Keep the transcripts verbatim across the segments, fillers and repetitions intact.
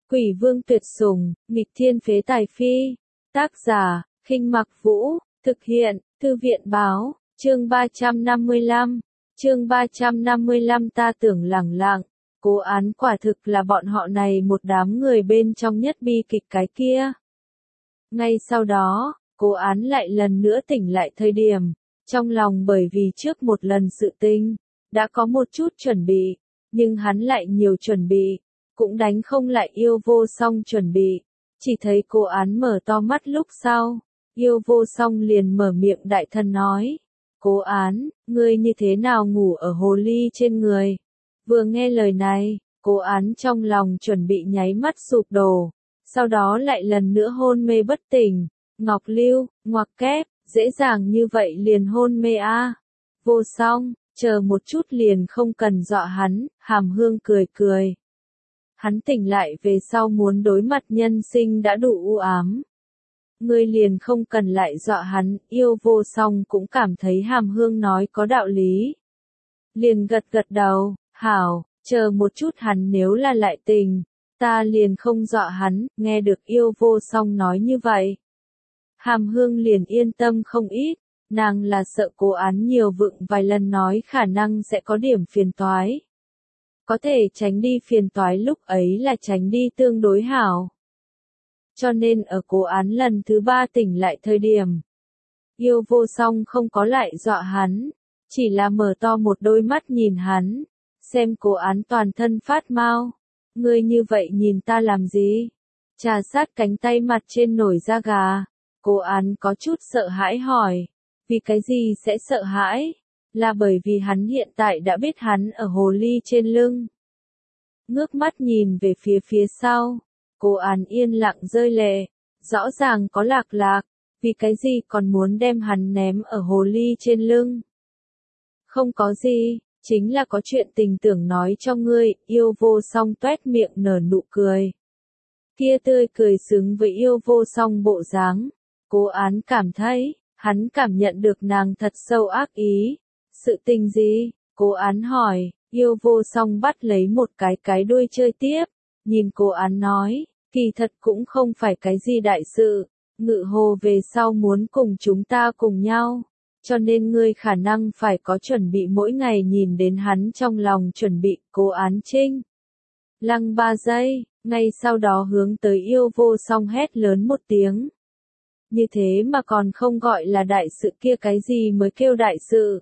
Quỷ vương tuyệt sủng, nghịch thiên phế tài phi. Tác giả, Khinh Mặc Vũ, thực hiện, Thư viện báo, chương ba trăm năm mươi lăm. Chương ba trăm năm mươi lăm ta tưởng lẳng lặng, cố án quả thực là bọn họ này một đám người bên trong nhất bi kịch cái kia. Ngay sau đó, cố án lại lần nữa tỉnh lại thời điểm, trong lòng bởi vì trước một lần sự tình, đã có một chút chuẩn bị, nhưng hắn lại nhiều chuẩn bị, cũng đánh không lại yêu vô song chuẩn bị, chỉ thấy cố án mở to mắt lúc sau, yêu vô song liền mở miệng đại thần nói, cố án, ngươi như thế nào ngủ ở hồ ly trên người? Vừa nghe lời này, cố án trong lòng chuẩn bị nháy mắt sụp đổ, sau đó lại lần nữa hôn mê bất tỉnh, ngọc lưu, ngoặc kép, dễ dàng như vậy liền hôn mê a à. Vô song, chờ một chút liền không cần dọa hắn, Hàm Hương cười cười. Hắn tỉnh lại về sau muốn đối mặt nhân sinh đã đủ u ám. Ngươi liền không cần lại dọa hắn, yêu vô song cũng cảm thấy Hàm Hương nói có đạo lý. Liền gật gật đầu, hảo, chờ một chút hắn nếu là lại tình, ta liền không dọa hắn, nghe được yêu vô song nói như vậy. Hàm Hương liền yên tâm không ít, nàng là sợ cố án nhiều vựng vài lần nói khả năng sẽ có điểm phiền toái. Có thể tránh đi phiền toái lúc ấy là tránh đi tương đối hảo. Cho nên ở cố án lần thứ ba tỉnh lại thời điểm, yêu vô song không có lại dọa hắn, chỉ là mở to một đôi mắt nhìn hắn, xem cố án toàn thân phát mau. Ngươi như vậy nhìn ta làm gì? Trà sát cánh tay mặt trên nổi da gà, cố án có chút sợ hãi hỏi, vì cái gì sẽ sợ hãi? Là bởi vì hắn hiện tại đã biết hắn ở hồ ly trên lưng. Ngước mắt nhìn về phía phía sau, cố án yên lặng rơi lệ, rõ ràng có lạc lạc, vì cái gì còn muốn đem hắn ném ở hồ ly trên lưng. Không có gì, chính là có chuyện tình tưởng nói cho ngươi, yêu vô song toét miệng nở nụ cười. Kia tươi cười xứng với yêu vô song bộ dáng, cố án cảm thấy, hắn cảm nhận được nàng thật sâu ác ý. Sự tình gì? Cố án hỏi, yêu vô song bắt lấy một cái cái đuôi chơi tiếp, nhìn cố án nói, kỳ thật cũng không phải cái gì đại sự, ngự hồ về sau muốn cùng chúng ta cùng nhau, cho nên ngươi khả năng phải có chuẩn bị mỗi ngày nhìn đến hắn trong lòng chuẩn bị cố án trinh. Lăng ba giây, ngay sau đó hướng tới yêu vô song hét lớn một tiếng. Như thế mà còn không gọi là đại sự kia cái gì mới kêu đại sự.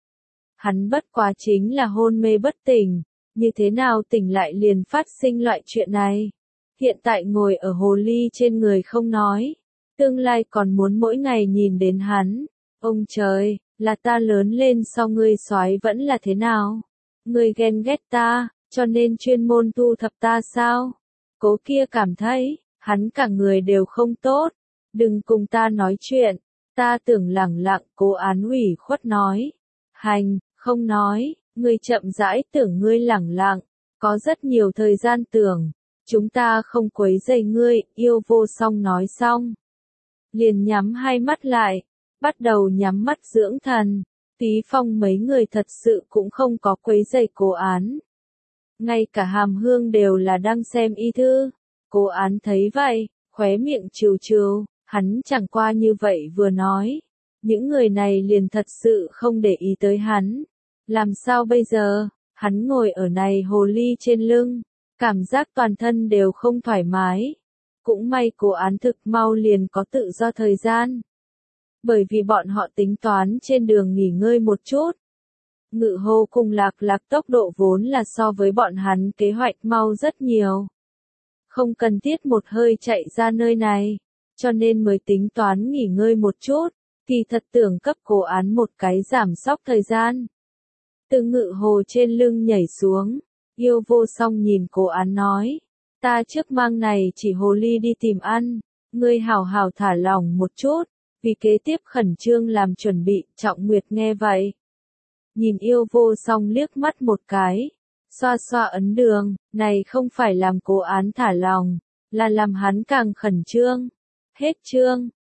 Hắn bất quá chính là hôn mê bất tỉnh, như thế nào tỉnh lại liền phát sinh loại chuyện này. Hiện tại ngồi ở hồ ly trên người không nói, tương lai còn muốn mỗi ngày nhìn đến hắn. Ông trời, là ta lớn lên sau ngươi soái vẫn là thế nào? Ngươi ghen ghét ta, cho nên chuyên môn thu thập ta sao? Cố kia cảm thấy, hắn cả người đều không tốt. Đừng cùng ta nói chuyện, ta tưởng lẳng lặng, cố án ủy khuất nói. Hành, không nói, ngươi chậm rãi tưởng ngươi lẳng lặng, có rất nhiều thời gian tưởng, chúng ta không quấy rầy ngươi, yêu vô song nói xong. Liền nhắm hai mắt lại, bắt đầu nhắm mắt dưỡng thần, Tí Phong mấy người thật sự cũng không có quấy rầy cố án. Ngay cả Hàm Hương đều là đang xem y thư, cố án thấy vậy, khóe miệng trừ trừ, hắn chẳng qua như vậy vừa nói. Những người này liền thật sự không để ý tới hắn. Làm sao bây giờ, hắn ngồi ở này hồ ly trên lưng, cảm giác toàn thân đều không thoải mái. Cũng may cố án thực mau liền có tự do thời gian. Bởi vì bọn họ tính toán trên đường nghỉ ngơi một chút. Ngự hồ cùng lạc lạc tốc độ vốn là so với bọn hắn kế hoạch mau rất nhiều. Không cần thiết một hơi chạy ra nơi này, cho nên mới tính toán nghỉ ngơi một chút. Kỳ thật tưởng cấp cố án một cái giảm sóc thời gian. Từ ngự hồ trên lưng nhảy xuống, yêu vô song nhìn cố án nói, ta trước mang này chỉ hồ ly đi tìm ăn, ngươi hảo hảo thả lỏng một chút, vì kế tiếp khẩn trương làm chuẩn bị. Trọng Nguyệt nghe vậy, nhìn yêu vô song liếc mắt một cái, xoa xoa ấn đường, này không phải làm cố án thả lòng, là làm hắn càng khẩn trương. Hết chương.